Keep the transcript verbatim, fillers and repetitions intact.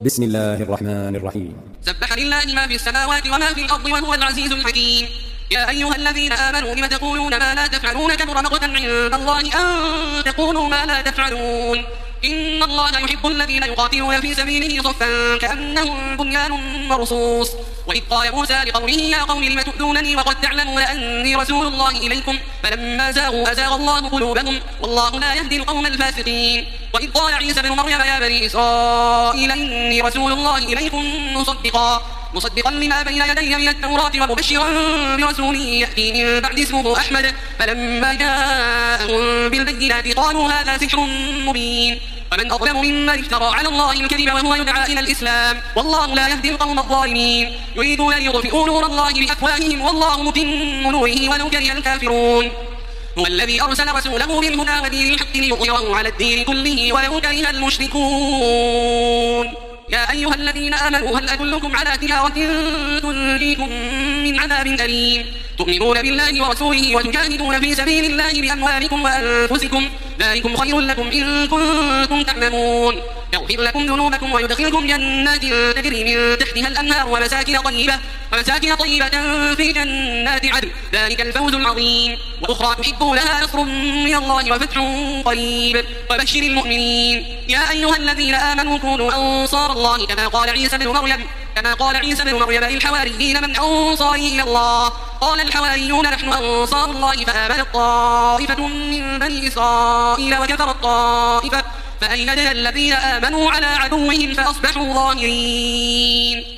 بسم الله الرحمن الرحيم. سبح لله ما في السماوات وما في الأرض وهو العزيز الحكيم. يا أيها الذين آمنوا لم تقولون ما لا تفعلون كبر مقتا عند الله أن تقولوا ما لا تفعلون. إن الله يحب الذين يقاتلون في سبيله صفا كأنهم بنيان مرصوص. وإذ قال موسى لقومه يا قوم لم تؤذونني وقد تعلمون أني رسول الله إليكم فلما زاغوا أزاغ الله قلوبهم والله لا يهدي القوم الفاسقين. وإذ قال عيسى بن مريم يا بني إسرائيل إني رسول الله إليكم مصدقا مصدقا لما بين يدي من التوراة ومبشرا برسول يأتي من بعد اسمه أحمد فلما جاءهم بالبينات قالوا هذا سحر مبين. ومن أظلم ممن افترى على الله الكذب وهو يدعى إلى الإسلام والله لا يهدي القوم الظالمين. يريدون أن يطفئوا نور الله بأفواههم والله متم نوره ولو كره الكافرون. هو الذي أرسل رسوله بالهدى ودين الحق ليظهره على الدين كله ولو كره المشركون. يا أيها الذين آمنوا هل أدلكم على تجارة تنجيكم من عذاب أليم تؤمنون بالله ورسوله وتجاهدون في سبيل الله بأموالكم وأنفسكم ذلكم خير لكم إن كنتم تعلمون. يغفر لكم ذنوبكم ويدخلكم جنات تجري من تحتها الأنهار ومساكن طيبة ومساكن طيبة في جنات عدن ذلك الفوز العظيم. وأخرى تحبونها نصر من الله وفتح قريب وبشر المؤمنين. يا أيها الذين آمنوا كونوا أنصار الله كما قال عيسى بن مريم كما قال عيسى بن مريم للحواريين من أنصاري إلى الله قال الحواريون نحن أنصار الله فآمنت طائفة من بني إسرائيل وكفرت طائفة فأيدنا الذين آمنوا على عدوهم فأصبحوا ظاهرين.